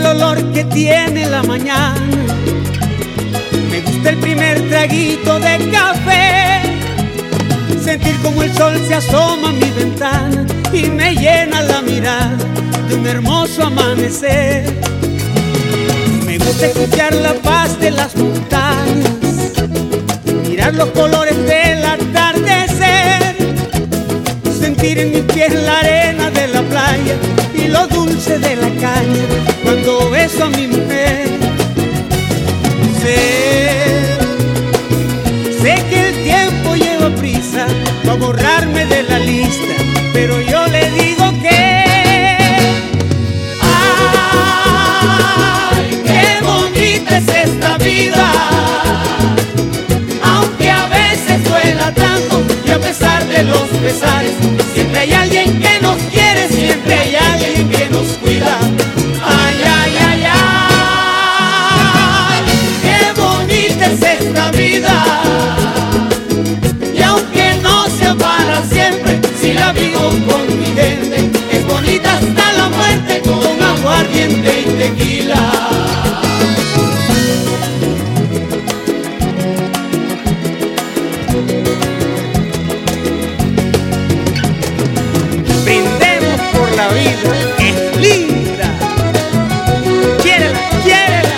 el olor que tiene la mañana, me gusta el primer traguito de café, sentir como el sol se asoma a mi ventana y me llena la mirada de un hermoso amanecer. Me gusta escuchar la paz de las montañas, mirar los colores del atardecer, sentir en mis pies la arena de la playa y lo dulce de la caña cuando beso a mi mujer. Sé que el tiempo lleva prisa para borrarme de la lista, pero yo le digo que ¡ay, qué bonita es esta vida! Aunque a veces duela tanto y a pesar de los pesares, siempre hay alguien que nos quiere, siempre hay alguien que nos cuida. ¡Ay, ay, ay, ay! ¡Qué bonita es esta vida! Y aunque no sea para siempre, si la vivo con mi gente, es bonita hasta la muerte con aguardiente y tequila. Brindemos por la vida, es linda. Quiérela, quiérela.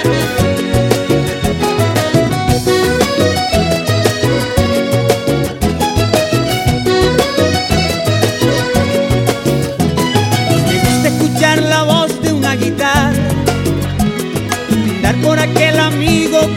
Me gusta escuchar la voz de una guitarra, brindar por aquel amigo